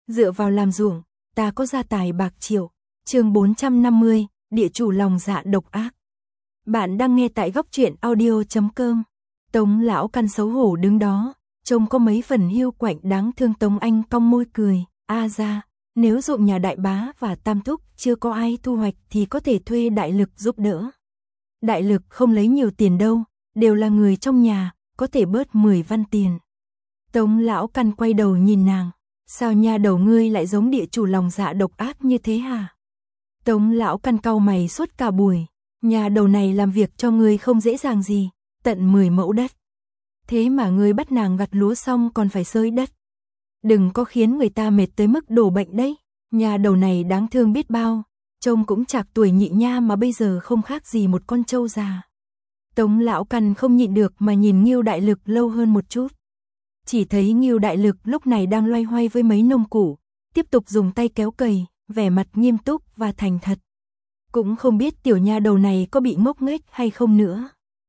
dựa vào làm ruộng, ta có gia tài bạc triệu. Chương 450, địa chủ lòng dạ độc ác. Bạn đang nghe tại góc truyện audio.com. Tống lão căn xấu hổ đứng đó, trông có mấy phần hiu quạnh đáng thương. Tống Anh cong môi cười, ra, nếu ruộng nhà đại bá và tam thúc chưa có ai thu hoạch thì có thể thuê đại lực giúp đỡ. Đại lực không lấy nhiều tiền đâu, đều là người trong nhà, có thể bớt 10 văn tiền. Tống lão căn quay đầu nhìn nàng, sao nha đầu ngươi lại giống địa chủ lòng dạ độc ác như thế hả? Tống lão căn cau mày suốt cả buổi, nhà đầu này làm việc cho ngươi không dễ dàng gì, tận 10 mẫu đất. Thế mà ngươi bắt nàng gặt lúa xong còn phải xới đất. Đừng có khiến người ta mệt tới mức đổ bệnh đấy, nhà đầu này đáng thương biết bao, trông cũng chạc tuổi nhị nha mà bây giờ không khác gì một con trâu già. Tống lão căn không nhịn được mà nhìn Ngưu Đại Lực lâu hơn một chút. Chỉ thấy Ngưu Đại Lực lúc này đang loay hoay với mấy nông củ, tiếp tục dùng tay kéo cày, vẻ mặt nghiêm túc và thành thật. Cũng không biết tiểu nha đầu này có bị ngốc nghếch hay không nữa.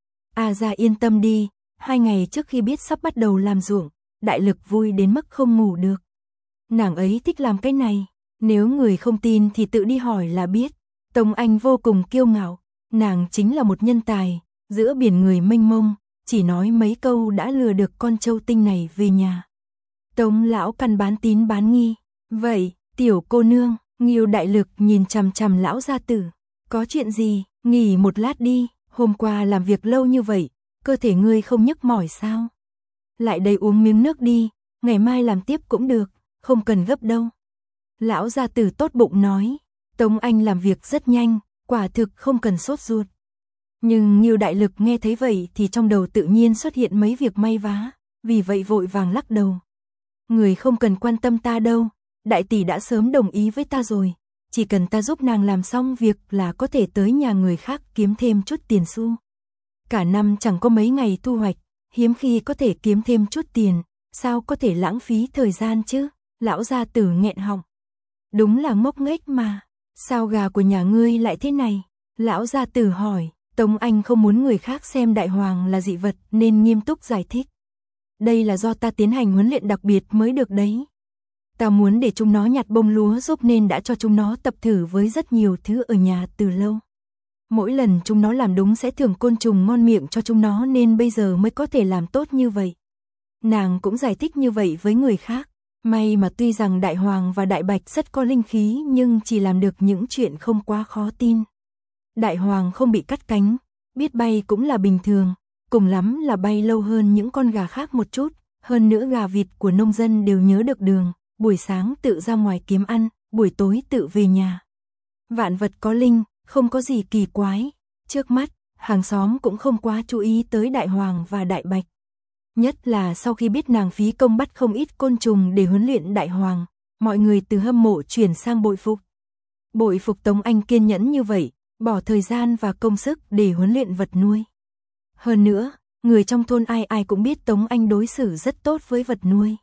Ra yên tâm đi, 2 ngày trước khi biết sắp bắt đầu làm ruộng, Đại Lực vui đến mức không ngủ được. Nàng ấy thích làm cái này, nếu người không tin thì tự đi hỏi là biết. Tống Anh vô cùng kiêu ngạo, nàng chính là một nhân tài, giữa biển người mênh mông, chỉ nói mấy câu đã lừa được con trâu tinh này về nhà. Tống lão căn bán tín bán nghi, vậy, tiểu cô nương, Ngưu Đại Lực nhìn chằm chằm lão gia tử, có chuyện gì, nghỉ một lát đi, hôm qua làm việc lâu như vậy, cơ thể ngươi không nhức mỏi sao? Lại đây uống miếng nước đi, ngày mai làm tiếp cũng được, không cần gấp đâu. Lão gia tử tốt bụng nói, Tống Anh làm việc rất nhanh, quả thực không cần sốt ruột. Nhưng Ngưu Đại Lực nghe thấy vậy thì trong đầu tự nhiên xuất hiện mấy việc may vá, vì vậy vội vàng lắc đầu. Người không cần quan tâm ta đâu, đại tỷ đã sớm đồng ý với ta rồi, chỉ cần ta giúp nàng làm xong việc là có thể tới nhà người khác kiếm thêm chút tiền xu. Cả năm chẳng có mấy ngày thu hoạch, hiếm khi có thể kiếm thêm chút tiền, sao có thể lãng phí thời gian chứ? Lão gia tử nghẹn họng. Đúng là ngốc nghếch mà, sao gà của nhà ngươi lại thế này? Lão gia tử hỏi. Tống Anh không muốn người khác xem đại hoàng là dị vật nên nghiêm túc giải thích. Đây là do ta tiến hành huấn luyện đặc biệt mới được đấy. Ta muốn để chúng nó nhặt bông lúa giúp nên đã cho chúng nó tập thử với rất nhiều thứ ở nhà từ lâu. Mỗi lần chúng nó làm đúng sẽ thưởng côn trùng ngon miệng cho chúng nó nên bây giờ mới có thể làm tốt như vậy. Nàng cũng giải thích như vậy với người khác. May mà tuy rằng đại hoàng và đại bạch rất có linh khí nhưng chỉ làm được những chuyện không quá khó tin. Đại hoàng không bị cắt cánh, biết bay cũng là bình thường, cùng lắm là bay lâu hơn những con gà khác một chút, hơn nữa gà vịt của nông dân đều nhớ được đường, buổi sáng tự ra ngoài kiếm ăn, buổi tối tự về nhà. Vạn vật có linh, không có gì kỳ quái, trước mắt, hàng xóm cũng không quá chú ý tới đại hoàng và đại bạch. Nhất là sau khi biết nàng phí công bắt không ít côn trùng để huấn luyện đại hoàng, mọi người từ hâm mộ chuyển sang bội phục. Bội phục Tống Anh kiên nhẫn như vậy, bỏ thời gian và công sức để huấn luyện vật nuôi. Hơn nữa, người trong thôn ai ai cũng biết Tống Anh đối xử rất tốt với vật nuôi.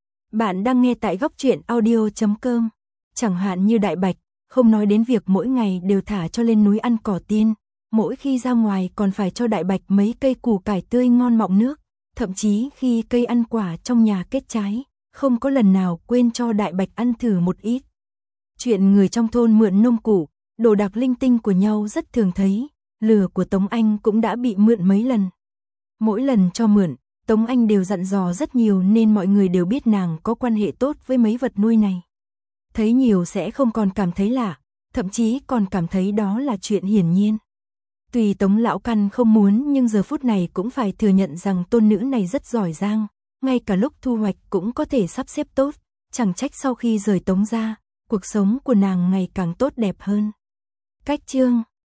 Bạn đang nghe tại góc truyện audio.com. Chẳng hạn như đại bạch, không nói đến việc mỗi ngày đều thả cho lên núi ăn cỏ tiên, mỗi khi ra ngoài còn phải cho đại bạch mấy cây củ cải tươi ngon mọng nước, thậm chí khi cây ăn quả trong nhà kết trái, không có lần nào quên cho đại bạch ăn thử một ít. Chuyện người trong thôn mượn nông cụ, đồ đạc linh tinh của nhau rất thường thấy, lừa của Tống Anh cũng đã bị mượn mấy lần. Mỗi lần cho mượn, Tống Anh đều dặn dò rất nhiều nên mọi người đều biết nàng có quan hệ tốt với mấy vật nuôi này. Thấy nhiều sẽ không còn cảm thấy lạ, thậm chí còn cảm thấy đó là chuyện hiển nhiên. Tuy Tống lão căn không muốn nhưng giờ phút này cũng phải thừa nhận rằng tôn nữ này rất giỏi giang, ngay cả lúc thu hoạch cũng có thể sắp xếp tốt, chẳng trách sau khi rời Tống ra, cuộc sống của nàng ngày càng tốt đẹp hơn. Cách chương